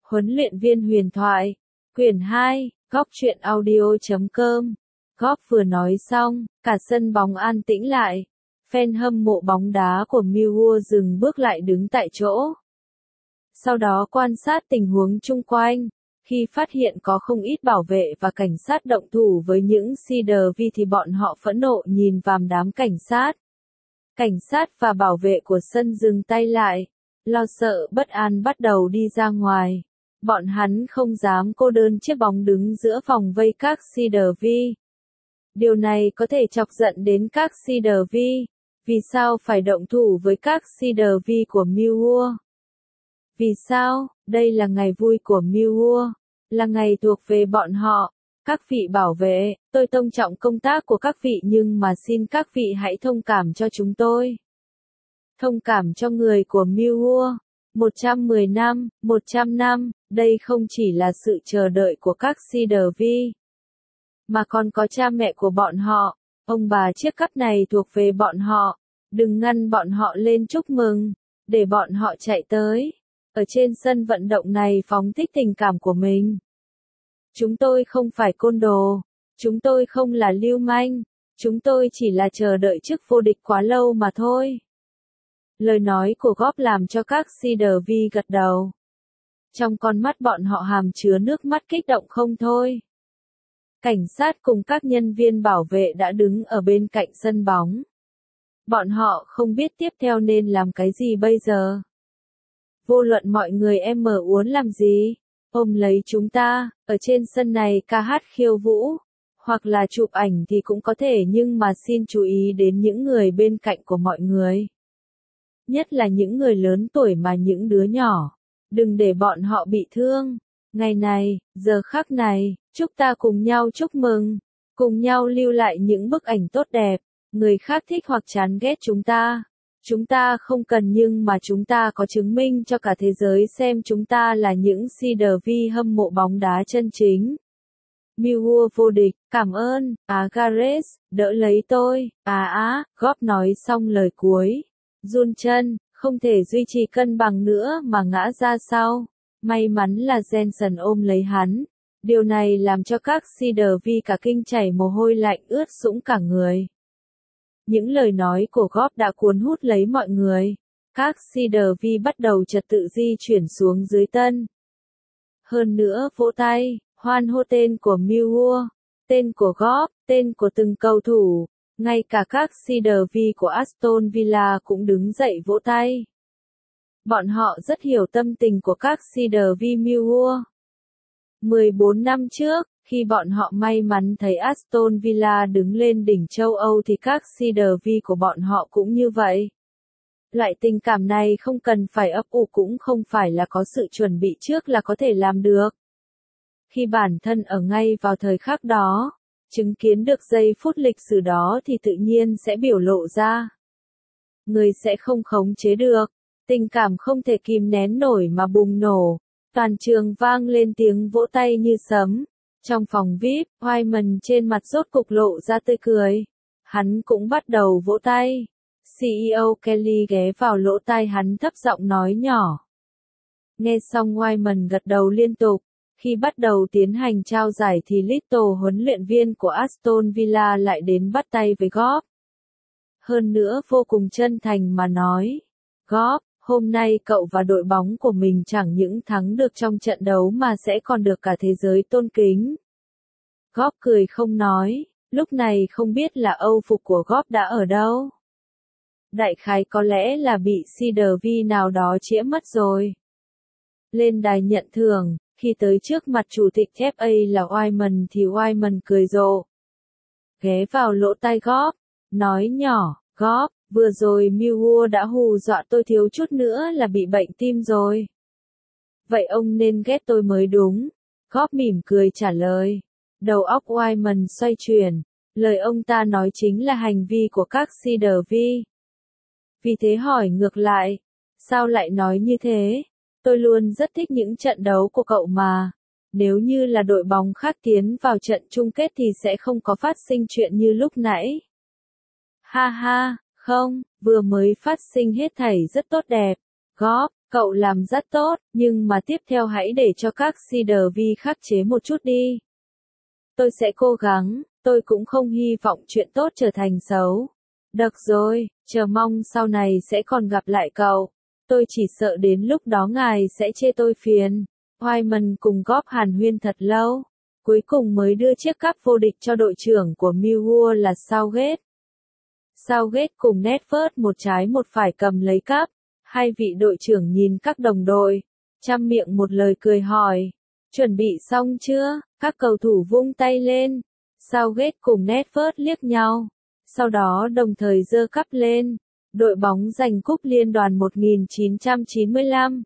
Huấn luyện viên huyền thoại. Quyển 2, Góc truyện audio.com. Góp vừa nói xong, cả sân bóng an tĩnh lại. Fan hâm mộ bóng đá của Millwall dừng bước lại đứng tại chỗ. Sau đó quan sát tình huống chung quanh. Khi phát hiện có không ít bảo vệ và cảnh sát động thủ với những CDV thì bọn họ phẫn nộ nhìn vào đám cảnh sát. Cảnh sát và bảo vệ của sân dừng tay lại. Lo sợ bất an bắt đầu đi ra ngoài. Bọn hắn không dám cô đơn chiếc bóng đứng giữa vòng vây các CDV. Điều này có thể chọc giận đến các CDV. Vì sao phải động thủ với các CDV của Millwall? Vì sao? Đây là ngày vui của Millwall, là ngày thuộc về bọn họ. Các vị bảo vệ, tôi tôn trọng công tác của các vị nhưng mà xin các vị hãy thông cảm cho chúng tôi. Thông cảm cho người của Millwall. 110 năm, 100 năm, đây không chỉ là sự chờ đợi của các CDV, mà còn có cha mẹ của bọn họ. Ông bà chiếc cúp này thuộc về bọn họ. Đừng ngăn bọn họ lên chúc mừng, để bọn họ chạy tới. Ở trên sân vận động này phóng thích tình cảm của mình. Chúng tôi không phải côn đồ. Chúng tôi không là lưu manh. Chúng tôi chỉ là chờ đợi chức vô địch quá lâu mà thôi. Lời nói của Góp làm cho các CDV gật đầu. Trong con mắt bọn họ hàm chứa nước mắt kích động không thôi. Cảnh sát cùng các nhân viên bảo vệ đã đứng ở bên cạnh sân bóng. Bọn họ không biết tiếp theo nên làm cái gì bây giờ. Vô luận mọi người em muốn làm gì, ôm lấy chúng ta, ở trên sân này ca hát khiêu vũ, hoặc là chụp ảnh thì cũng có thể nhưng mà xin chú ý đến những người bên cạnh của mọi người. Nhất là những người lớn tuổi mà những đứa nhỏ. Đừng để bọn họ bị thương. Ngày này, giờ khắc này, chúc ta cùng nhau chúc mừng. Cùng nhau lưu lại những bức ảnh tốt đẹp. Người khác thích hoặc chán ghét chúng ta. Chúng ta không cần nhưng mà chúng ta có chứng minh cho cả thế giới xem chúng ta là những CDV hâm mộ bóng đá chân chính. Millwall vô địch, cảm ơn, Gareth, đỡ lấy tôi, Góp nói xong lời cuối. Run chân, không thể duy trì cân bằng nữa mà ngã ra sau. May mắn là Jensen ôm lấy hắn. Điều này làm cho các CDV cả kinh chảy mồ hôi lạnh ướt sũng cả người. Những lời nói của Góp đã cuốn hút lấy mọi người. Các CDV bắt đầu trật tự di chuyển xuống dưới tân. Hơn nữa vỗ tay, hoan hô tên của Millwall, tên của Góp, tên của từng cầu thủ. Ngay cả các CDV của Aston Villa cũng đứng dậy vỗ tay. Bọn họ rất hiểu tâm tình của các CDV Millwall. 14 năm trước, khi bọn họ may mắn thấy Aston Villa đứng lên đỉnh châu Âu thì các CDV của bọn họ cũng như vậy. Loại tình cảm này không cần phải ấp ủ cũng không phải là có sự chuẩn bị trước là có thể làm được. Khi bản thân ở ngay vào thời khắc đó, chứng kiến được giây phút lịch sử đó thì tự nhiên sẽ biểu lộ ra. Người sẽ không khống chế được, tình cảm không thể kìm nén nổi mà bùng nổ. Toàn trường vang lên tiếng vỗ tay như sấm. Trong phòng VIP, Wyman trên mặt rốt cục lộ ra tươi cười. Hắn cũng bắt đầu vỗ tay. CEO Kelly ghé vào lỗ tai hắn thấp giọng nói nhỏ. Nghe xong Wyman gật đầu liên tục. Khi bắt đầu tiến hành trao giải thì Little huấn luyện viên của Aston Villa lại đến bắt tay với Góp. Hơn nữa vô cùng chân thành mà nói. Góp, hôm nay cậu và đội bóng của mình chẳng những thắng được trong trận đấu mà sẽ còn được cả thế giới tôn kính. Góp cười không nói, lúc này không biết là âu phục của Góp đã ở đâu. Đại khái có lẽ là bị CDV nào đó chĩa mất rồi. Lên đài nhận thưởng, khi tới trước mặt chủ tịch FA là Wyman thì Wyman cười rộ. Ghé vào lỗ tai Góp, nói nhỏ, Góp, vừa rồi Millwall đã hù dọa tôi thiếu chút nữa là bị bệnh tim rồi. Vậy ông nên ghét tôi mới đúng. Góp mỉm cười trả lời. Đầu óc Wyman xoay chuyển. Lời ông ta nói chính là hành vi của các CDV. Vì thế hỏi ngược lại. Sao lại nói như thế? Tôi luôn rất thích những trận đấu của cậu mà. Nếu như là đội bóng khác tiến vào trận chung kết thì sẽ không có phát sinh chuyện như lúc nãy. Ha ha, không, vừa mới phát sinh hết thảy rất tốt đẹp. Góp, Cậu làm rất tốt, nhưng mà tiếp theo hãy để cho các CDV khắc chế một chút đi. Tôi sẽ cố gắng, tôi cũng không hy vọng chuyện tốt trở thành xấu. Được rồi, chờ mong sau này sẽ còn gặp lại cậu. Tôi chỉ sợ đến lúc đó ngài sẽ chê tôi phiền. Wyman cùng góp hàn huyên thật lâu. Cuối cùng mới đưa chiếc cúp vô địch cho đội trưởng của Millwall là Southgate. Southgate cùng Nedved một trái một phải cầm lấy cúp. Hai vị đội trưởng nhìn các đồng đội, trăm miệng một lời cười hỏi. Chuẩn bị xong chưa? Các cầu thủ vung tay lên. Southgate cùng Nedved liếc nhau. Sau đó đồng thời giơ cúp lên. Đội bóng giành cúp liên đoàn 1995.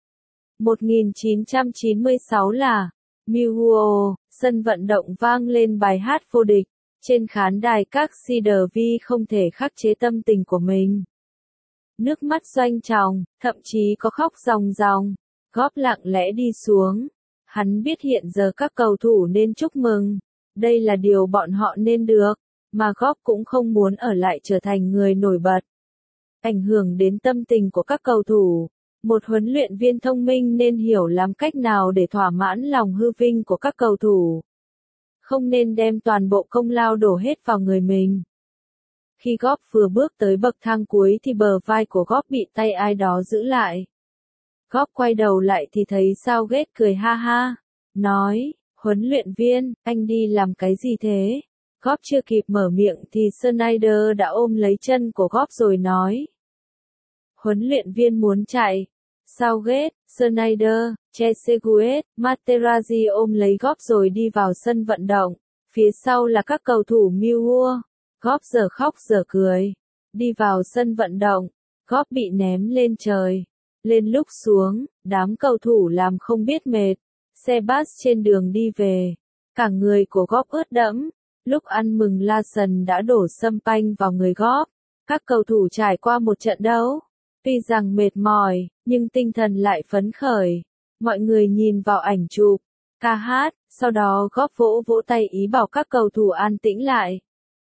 1996 là Millwall, sân vận động vang lên bài hát vô địch. Trên khán đài các CDV không thể khắc chế tâm tình của mình. Nước mắt doanh tròng, thậm chí có khóc ròng ròng. Góp lặng lẽ đi xuống. Hắn biết hiện giờ các cầu thủ nên chúc mừng. Đây là điều bọn họ nên được. Mà Góp cũng không muốn ở lại trở thành người nổi bật. Ảnh hưởng đến tâm tình của các cầu thủ. Một huấn luyện viên thông minh nên hiểu làm cách nào để thỏa mãn lòng hư vinh của các cầu thủ. Không nên đem toàn bộ công lao đổ hết vào người mình. Khi Góp vừa bước tới bậc thang cuối thì bờ vai của Góp bị tay ai đó giữ lại. Góp quay đầu lại thì thấy Southgate cười ha ha. Nói, huấn luyện viên, anh đi làm cái gì thế? Góp chưa kịp mở miệng thì Sneijder đã ôm lấy chân của Góp rồi nói. Huấn luyện viên muốn chạy. Southgate, Sneijder, Trezeguet, Materazzi ôm lấy Góp rồi đi vào sân vận động. Phía sau là các cầu thủ Millwall. Góp giờ khóc giờ cười. Đi vào sân vận động. Góp bị ném lên trời. Lên lúc xuống, đám cầu thủ làm không biết mệt. Xe bus trên đường đi về. Cả người của Góp ướt đẫm. Lúc ăn mừng Larsen đã đổ sâm panh vào người Góp. Các cầu thủ trải qua một trận đấu. Tuy rằng mệt mỏi, nhưng tinh thần lại phấn khởi. Mọi người nhìn vào ảnh chụp, ca hát, sau đó Góp vỗ vỗ tay ý bảo các cầu thủ an tĩnh lại.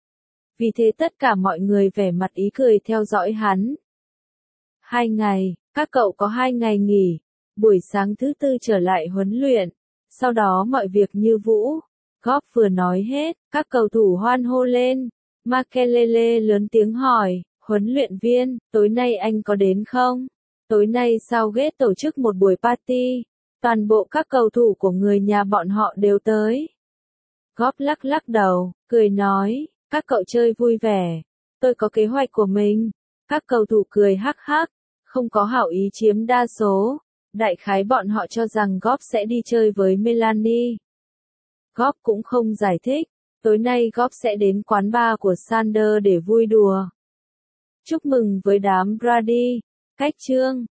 Vì thế tất cả mọi người vẻ mặt ý cười theo dõi hắn. 2 ngày, các cậu có 2 ngày nghỉ. Buổi sáng thứ tư trở lại huấn luyện. Sau đó mọi việc như vũ. Góp vừa nói hết, các cầu thủ hoan hô lên. Makelele lớn tiếng hỏi, huấn luyện viên, tối nay anh có đến không? Tối nay Southgate tổ chức một buổi party. Toàn bộ các cầu thủ của người nhà bọn họ đều tới. Góp lắc lắc đầu, cười nói, các cậu chơi vui vẻ. Tôi có kế hoạch của mình. Các cầu thủ cười hắc hắc, không có hảo ý chiếm đa số. Đại khái bọn họ cho rằng Góp sẽ đi chơi với Melanie. Góp cũng không giải thích. Tối nay Góp sẽ đến quán bar của Sander để vui đùa. Chúc mừng với đám Brady. Cách chương